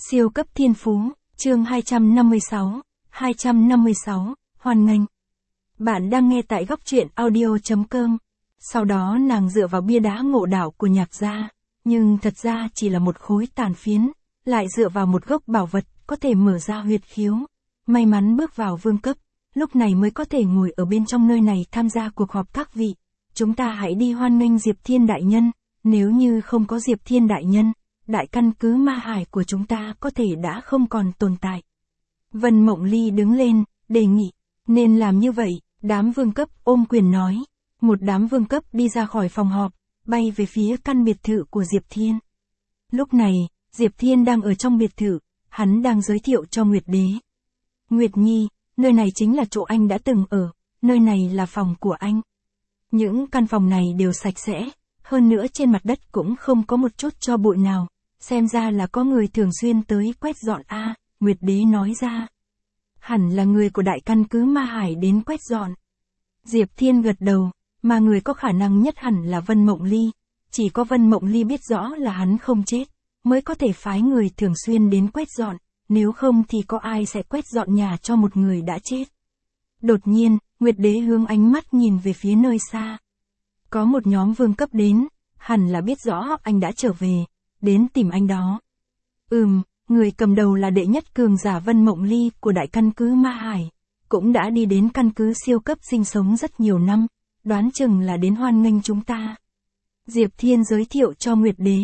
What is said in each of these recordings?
Siêu cấp thiên phú, chương 256, hoan nghênh. Bạn đang nghe tại góc truyện audio.com. Sau đó nàng dựa vào bia đá ngộ đạo của Nhạc gia, nhưng thật ra chỉ là một khối tàn phiến, lại dựa vào một gốc bảo vật, có thể mở ra huyệt khiếu. May mắn bước vào vương cấp, lúc này mới có thể ngồi ở bên trong nơi này tham gia cuộc họp các vị. Chúng ta hãy đi hoan nghênh Diệp Thiên đại nhân, nếu như không có Diệp Thiên đại nhân, đại căn cứ Ma Hải của chúng ta có thể đã không còn tồn tại. Vân Mộng Ly đứng lên, đề nghị, nên làm như vậy, đám vương cấp ôm quyền nói. Một đám vương cấp đi ra khỏi phòng họp, bay về phía căn biệt thự của Diệp Thiên. Lúc này, Diệp Thiên đang ở trong biệt thự, hắn đang giới thiệu cho Nguyệt Đế. Nguyệt Nhi, nơi này chính là chỗ anh đã từng ở, nơi này là phòng của anh. Những căn phòng này đều sạch sẽ, hơn nữa trên mặt đất cũng không có một chút tro bụi nào, xem ra là có người thường xuyên tới quét dọn a. Nguyệt Đế nói ra. Hẳn là người của đại căn cứ Ma Hải đến quét dọn. Diệp Thiên gật đầu, mà người có khả năng nhất hẳn là Vân Mộng Ly, chỉ có Vân Mộng Ly biết rõ là hắn không chết, mới có thể phái người thường xuyên đến quét dọn, nếu không thì có ai sẽ quét dọn nhà cho một người đã chết. Đột nhiên, Nguyệt Đế hướng ánh mắt nhìn về phía nơi xa. Có một nhóm vương cấp đến, hẳn là biết rõ anh đã trở về, đến tìm anh đó. Người cầm đầu là đệ nhất cường giả Vân Mộng Ly của đại căn cứ Ma Hải, cũng đã đi đến căn cứ siêu cấp sinh sống rất nhiều năm, đoán chừng là đến hoan nghênh chúng ta. Diệp Thiên giới thiệu cho Nguyệt Đế,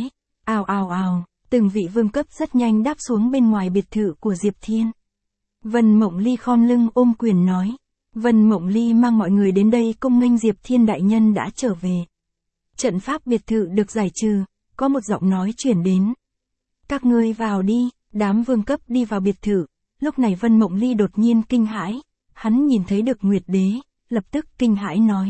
ào, từng vị vương cấp rất nhanh đáp xuống bên ngoài biệt thự của Diệp Thiên. Vân Mộng Ly khom lưng ôm quyền nói, Vân Mộng Ly mang mọi người đến đây cung nghênh Diệp Thiên đại nhân đã trở về. Trận pháp biệt thự được giải trừ, có một giọng nói chuyển đến. Các ngươi vào đi, đám vương cấp đi vào biệt thự, lúc này Vân Mộng Ly đột nhiên kinh hãi, hắn nhìn thấy được Nguyệt Đế, lập tức kinh hãi nói.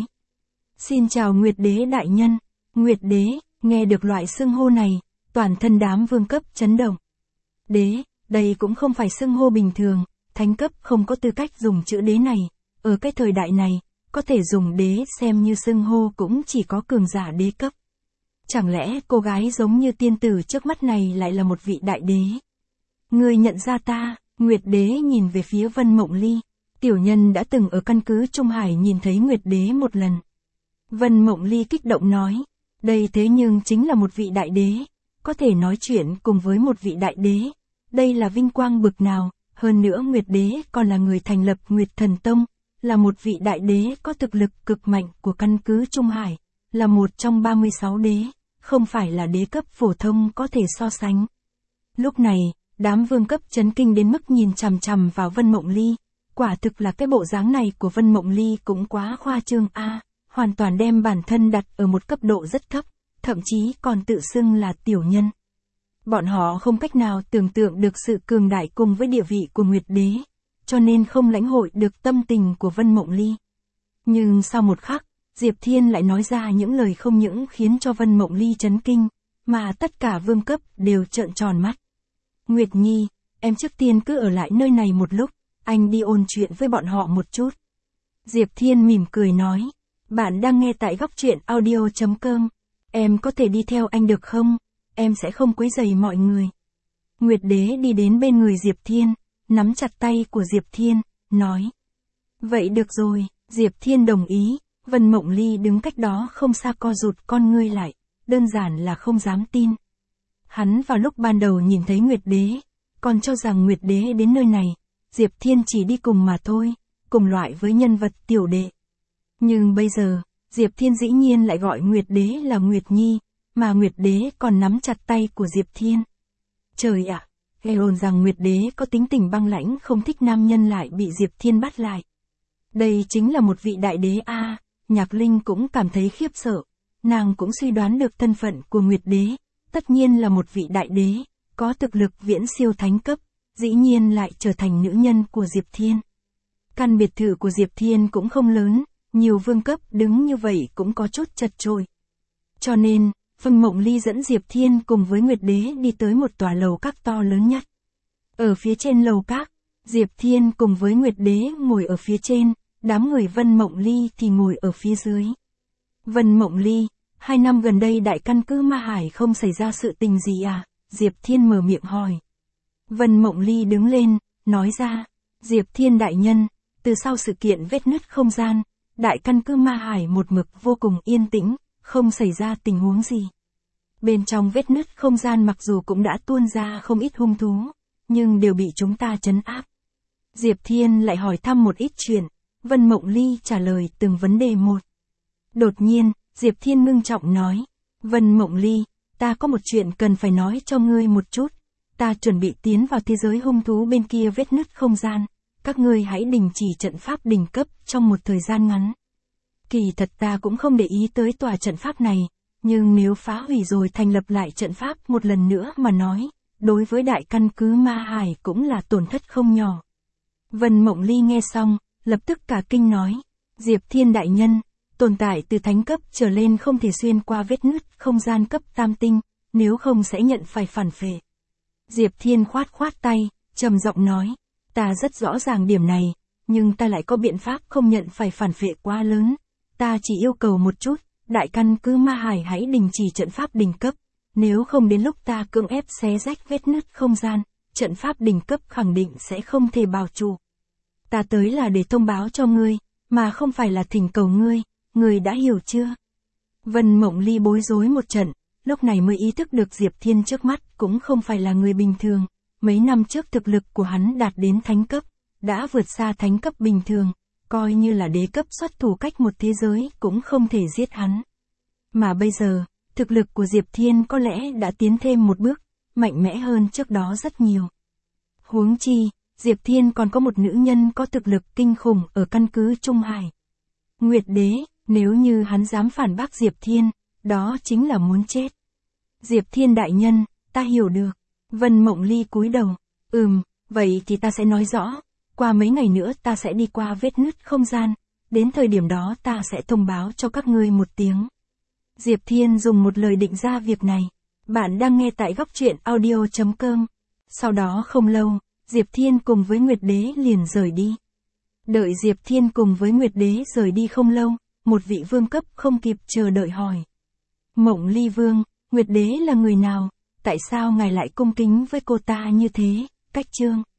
Xin chào Nguyệt Đế đại nhân. Nguyệt Đế, nghe được loại xưng hô này, toàn thân đám vương cấp chấn động. Đế, đây cũng không phải xưng hô bình thường, thánh cấp không có tư cách dùng chữ đế này, ở cái thời đại này, có thể dùng đế xem như xưng hô cũng chỉ có cường giả đế cấp. Chẳng lẽ cô gái giống như tiên tử trước mắt này lại là một vị đại đế? Ngươi nhận ra ta? Nguyệt Đế nhìn về phía Vân Mộng Ly. Tiểu nhân đã từng ở căn cứ Trung Hải nhìn thấy Nguyệt Đế một lần. Vân Mộng Ly kích động nói, đây thế nhưng chính là một vị đại đế, có thể nói chuyện cùng với một vị đại đế. Đây là vinh quang bực nào, hơn nữa Nguyệt Đế còn là người thành lập Nguyệt Thần Tông, là một vị đại đế có thực lực cực mạnh của căn cứ Trung Hải, là một trong 36 đế, không phải là đế cấp phổ thông có thể so sánh. Lúc này, đám vương cấp chấn kinh đến mức nhìn chằm chằm vào Vân Mộng Ly, quả thực là cái bộ dáng này của Vân Mộng Ly cũng quá khoa trương a, hoàn toàn đem bản thân đặt ở một cấp độ rất thấp, thậm chí còn tự xưng là tiểu nhân. Bọn họ không cách nào tưởng tượng được sự cường đại cùng với địa vị của Nguyệt Đế, cho nên không lãnh hội được tâm tình của Vân Mộng Ly. Nhưng sau một khắc, Diệp Thiên lại nói ra những lời không những khiến cho Vân Mộng Ly chấn kinh, mà tất cả vương cấp đều trợn tròn mắt. Nguyệt Nhi, em trước tiên cứ ở lại nơi này một lúc, anh đi ôn chuyện với bọn họ một chút. Diệp Thiên mỉm cười nói, bạn đang nghe tại góc truyện audio.com, em có thể đi theo anh được không? Em sẽ không quấy rầy mọi người. Nguyệt Đế đi đến bên người Diệp Thiên, nắm chặt tay của Diệp Thiên, nói. Vậy được rồi, Diệp Thiên đồng ý. Vân Mộng Ly đứng cách đó không xa co rụt con ngươi lại, đơn giản là không dám tin. Hắn vào lúc ban đầu nhìn thấy Nguyệt Đế, còn cho rằng Nguyệt Đế đến nơi này, Diệp Thiên chỉ đi cùng mà thôi, cùng loại với nhân vật tiểu đệ. Nhưng bây giờ, Diệp Thiên dĩ nhiên lại gọi Nguyệt Đế là Nguyệt Nhi, mà Nguyệt Đế còn nắm chặt tay của Diệp Thiên. Trời ạ, nghe đồn rằng Nguyệt Đế có tính tình băng lãnh không thích nam nhân lại bị Diệp Thiên bắt lại. Đây chính là một vị đại đế a. Nhạc Linh cũng cảm thấy khiếp sợ, nàng cũng suy đoán được thân phận của Nguyệt Đế, tất nhiên là một vị đại đế, có thực lực viễn siêu thánh cấp, dĩ nhiên lại trở thành nữ nhân của Diệp Thiên. Căn biệt thự của Diệp Thiên cũng không lớn, nhiều vương cấp đứng như vậy cũng có chút chật chội. Cho nên, Vân Mộng Ly dẫn Diệp Thiên cùng với Nguyệt Đế đi tới một tòa lầu các to lớn nhất. Ở phía trên lầu các, Diệp Thiên cùng với Nguyệt Đế ngồi ở phía trên. Đám người Vân Mộng Ly thì ngồi ở phía dưới. Vân Mộng Ly, 2 năm gần đây đại căn cứ Ma Hải không xảy ra sự tình gì à? Diệp Thiên mở miệng hỏi. Vân Mộng Ly đứng lên, nói ra, Diệp Thiên đại nhân, từ sau sự kiện vết nứt không gian, đại căn cứ Ma Hải một mực vô cùng yên tĩnh, không xảy ra tình huống gì. Bên trong vết nứt không gian mặc dù cũng đã tuôn ra không ít hung thú, nhưng đều bị chúng ta trấn áp. Diệp Thiên lại hỏi thăm một ít chuyện, Vân Mộng Ly trả lời từng vấn đề một. Đột nhiên, Diệp Thiên ngưng trọng nói, Vân Mộng Ly, ta có một chuyện cần phải nói cho ngươi một chút, ta chuẩn bị tiến vào thế giới hung thú bên kia vết nứt không gian, các ngươi hãy đình chỉ trận pháp đỉnh cấp trong một thời gian ngắn. Kỳ thật ta cũng không để ý tới tòa trận pháp này, nhưng nếu phá hủy rồi thành lập lại trận pháp một lần nữa mà nói, đối với đại căn cứ Ma Hải cũng là tổn thất không nhỏ. Vân Mộng Ly nghe xong, lập tức cả kinh nói, Diệp Thiên đại nhân, tồn tại từ thánh cấp trở lên không thể xuyên qua vết nứt không gian cấp tam tinh, nếu không sẽ nhận phải phản phệ. Diệp Thiên khoát khoát tay, trầm giọng nói, ta rất rõ ràng điểm này, nhưng ta lại có biện pháp không nhận phải phản phệ quá lớn, ta chỉ yêu cầu một chút, đại căn cứ Ma Hải hãy đình chỉ trận pháp đỉnh cấp, nếu không đến lúc ta cưỡng ép xé rách vết nứt không gian, trận pháp đỉnh cấp khẳng định sẽ không thể bảo trụ. Ta tới là để thông báo cho ngươi, mà không phải là thỉnh cầu ngươi, ngươi đã hiểu chưa? Vân Mộng Ly bối rối một trận, lúc này mới ý thức được Diệp Thiên trước mắt cũng không phải là người bình thường, mấy năm trước thực lực của hắn đạt đến thánh cấp, đã vượt xa thánh cấp bình thường, coi như là đế cấp xuất thủ cách một thế giới cũng không thể giết hắn. Mà bây giờ, thực lực của Diệp Thiên có lẽ đã tiến thêm một bước, mạnh mẽ hơn trước đó rất nhiều. Huống chi, Diệp Thiên còn có một nữ nhân có thực lực kinh khủng ở căn cứ Trung Hải. Nguyệt Đế, nếu như hắn dám phản bác Diệp Thiên, đó chính là muốn chết. Diệp Thiên đại nhân, ta hiểu được. Vân Mộng Ly cúi đầu, vậy thì ta sẽ nói rõ, qua mấy ngày nữa ta sẽ đi qua vết nứt không gian, đến thời điểm đó ta sẽ thông báo cho các ngươi một tiếng. Diệp Thiên dùng một lời định ra việc này. Bạn đang nghe tại góc truyện audio.com. Sau đó không lâu, Diệp Thiên cùng với Nguyệt Đế liền rời đi. Đợi Diệp Thiên cùng với Nguyệt Đế rời đi không lâu, một vị vương cấp không kịp chờ đợi hỏi. Mộng Ly Vương, Nguyệt Đế là người nào? Tại sao ngài lại cung kính với cô ta như thế? Cách chương